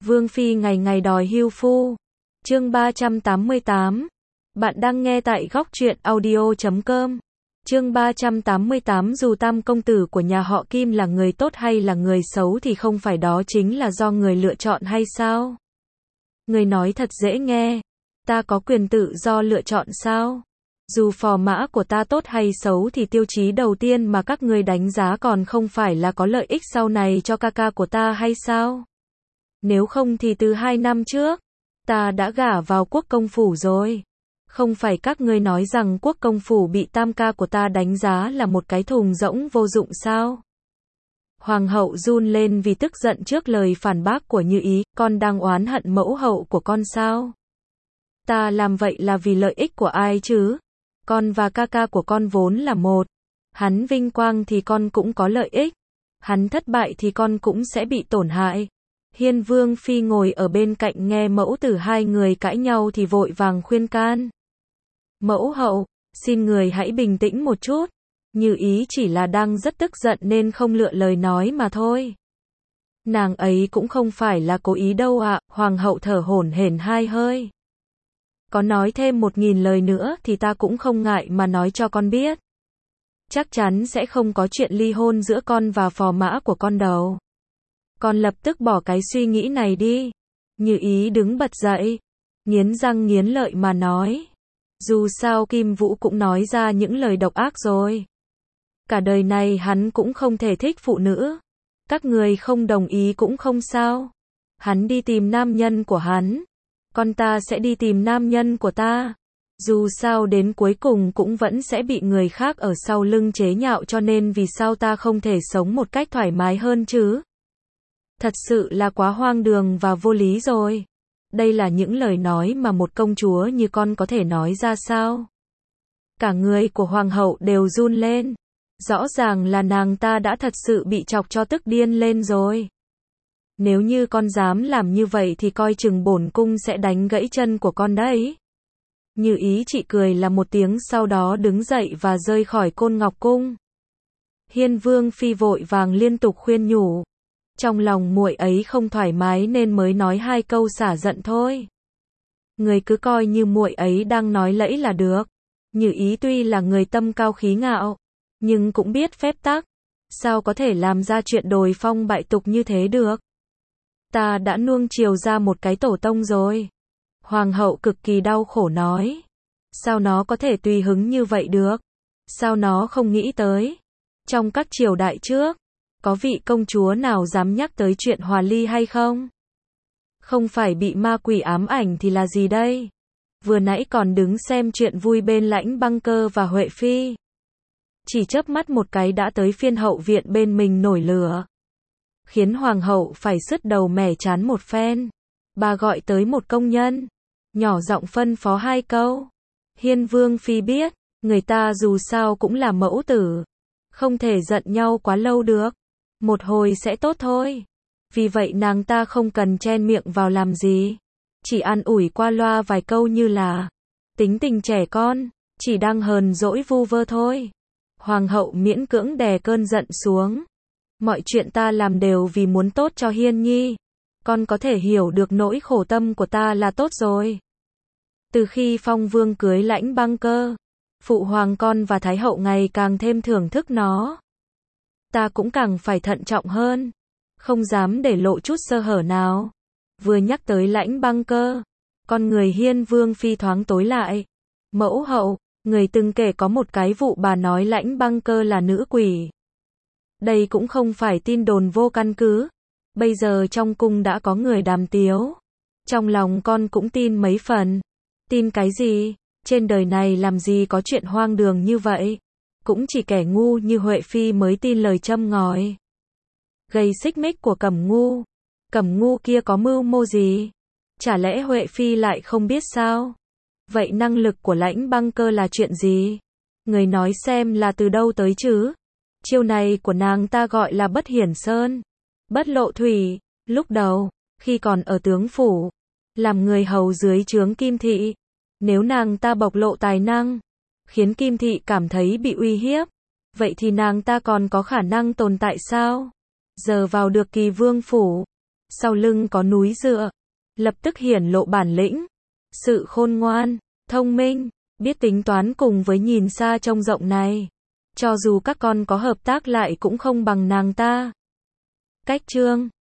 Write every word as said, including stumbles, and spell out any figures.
Vương phi ngày ngày đòi hưu phu. Chương ba trăm tám mươi tám. Bạn đang nghe tại góc truyện audio chấm com. Chương ba trăm tám mươi tám. Dù tam công tử của nhà họ Kim là người tốt hay là người xấu thì không phải đó chính là do người lựa chọn hay sao? Người nói thật dễ nghe. Ta có quyền tự do lựa chọn sao? Dù phò mã của ta tốt hay xấu thì tiêu chí đầu tiên mà các người đánh giá còn không phải là có lợi ích sau này cho ca ca của ta hay sao? Nếu không thì từ hai năm trước, ta đã gả vào quốc công phủ rồi. Không phải các ngươi nói rằng quốc công phủ bị tam ca của ta đánh giá là một cái thùng rỗng vô dụng sao? Hoàng hậu run lên vì tức giận trước lời phản bác của Như Ý, con đang oán hận mẫu hậu của con sao? Ta làm vậy là vì lợi ích của ai chứ? Con và ca ca của con vốn là một. Hắn vinh quang thì con cũng có lợi ích. Hắn thất bại thì con cũng sẽ bị tổn hại. Hiên Vương phi ngồi ở bên cạnh nghe mẫu tử hai người cãi nhau thì vội vàng khuyên can. Mẫu hậu, xin người hãy bình tĩnh một chút. Như Ý chỉ là đang rất tức giận nên không lựa lời nói mà thôi. Nàng ấy cũng không phải là cố ý đâu ạ. Hoàng hậu thở hổn hển hai hơi. Có nói thêm một nghìn lời nữa thì ta cũng không ngại mà nói cho con biết. Chắc chắn sẽ không có chuyện ly hôn giữa con và phò mã của con đâu. Con lập tức bỏ cái suy nghĩ này đi. Như Ý đứng bật dậy, nghiến răng nghiến lợi mà nói. Dù sao Kim Vũ cũng nói ra những lời độc ác rồi. Cả đời này hắn cũng không thể thích phụ nữ. Các người không đồng ý cũng không sao. Hắn đi tìm nam nhân của hắn. Con ta sẽ đi tìm nam nhân của ta. Dù sao đến cuối cùng cũng vẫn sẽ bị người khác ở sau lưng chế nhạo, cho nên vì sao ta không thể sống một cách thoải mái hơn chứ? Thật sự là quá hoang đường và vô lý rồi. Đây là những lời nói mà một công chúa như con có thể nói ra sao? Cả người của hoàng hậu đều run lên. Rõ ràng là nàng ta đã thật sự bị chọc cho tức điên lên rồi. Nếu như con dám làm như vậy thì coi chừng bổn cung sẽ đánh gãy chân của con đấy. Như Ý chị cười là một tiếng, sau đó đứng dậy và rơi khỏi Côn Ngọc Cung. Hiên Vương phi vội vàng liên tục khuyên nhủ. Trong lòng muội ấy không thoải mái nên mới nói hai câu xả giận thôi. Người cứ coi như muội ấy đang nói lẫy là được. Như Ý tuy là người tâm cao khí ngạo, nhưng cũng biết phép tắc. Sao có thể làm ra chuyện đồi phong bại tục như thế được? Ta đã nuông chiều ra một cái tổ tông rồi. Hoàng hậu cực kỳ đau khổ nói. Sao nó có thể tùy hứng như vậy được? Sao nó không nghĩ tới? Trong các triều đại trước, có vị công chúa nào dám nhắc tới chuyện hòa ly hay không? Không phải bị ma quỷ ám ảnh thì là gì đây? Vừa nãy còn đứng xem chuyện vui bên Lãnh Băng Cơ và Huệ Phi. Chỉ chớp mắt một cái đã tới phiên hậu viện bên mình nổi lửa. Khiến hoàng hậu phải sứt đầu mẻ chán một phen. Bà gọi tới một công nhân, nhỏ giọng phân phó hai câu. Hiên Vương phi biết, người ta dù sao cũng là mẫu tử. Không thể giận nhau quá lâu được. Một hồi sẽ tốt thôi. Vì vậy nàng ta không cần chen miệng vào làm gì. Chỉ an ủi qua loa vài câu như là tính tình trẻ con, chỉ đang hờn dỗi vu vơ thôi. Hoàng hậu miễn cưỡng đè cơn giận xuống. Mọi chuyện ta làm đều vì muốn tốt cho Hiên Nhi. Con có thể hiểu được nỗi khổ tâm của ta là tốt rồi. Từ khi Phong Vương cưới Lãnh Băng Cơ, phụ hoàng con và Thái hậu ngày càng thêm thưởng thức nó. Ta cũng càng phải thận trọng hơn. Không dám để lộ chút sơ hở nào. Vừa nhắc tới Lãnh Băng Cơ, con người Hiên Vương phi thoáng tối lại. Mẫu hậu, người từng kể có một cái vụ bà nói Lãnh Băng Cơ là nữ quỷ. Đây cũng không phải tin đồn vô căn cứ. Bây giờ trong cung đã có người đàm tiếu. Trong lòng con cũng tin mấy phần. Tin cái gì? Trên đời này làm gì có chuyện hoang đường như vậy? Cũng chỉ kẻ ngu như Huệ Phi mới tin lời châm ngòi. Gây xích mích của Cẩm Ngu. Cẩm Ngu kia có mưu mô gì? Chả lẽ Huệ Phi lại không biết sao? Vậy năng lực của Lãnh Băng Cơ là chuyện gì? Người nói xem là từ đâu tới chứ? Chiêu này của nàng ta gọi là bất hiển sơn, bất lộ thủy. Lúc đầu, khi còn ở tướng phủ, làm người hầu dưới trướng Kim Thị, nếu nàng ta bộc lộ tài năng, khiến Kim Thị cảm thấy bị uy hiếp, vậy thì nàng ta còn có khả năng tồn tại sao? Giờ vào được Kỳ Vương phủ, sau lưng có núi dựa, lập tức hiển lộ bản lĩnh, sự khôn ngoan, thông minh, biết tính toán cùng với nhìn xa trông rộng này. Cho dù các con có hợp tác lại cũng không bằng nàng ta. Cách chương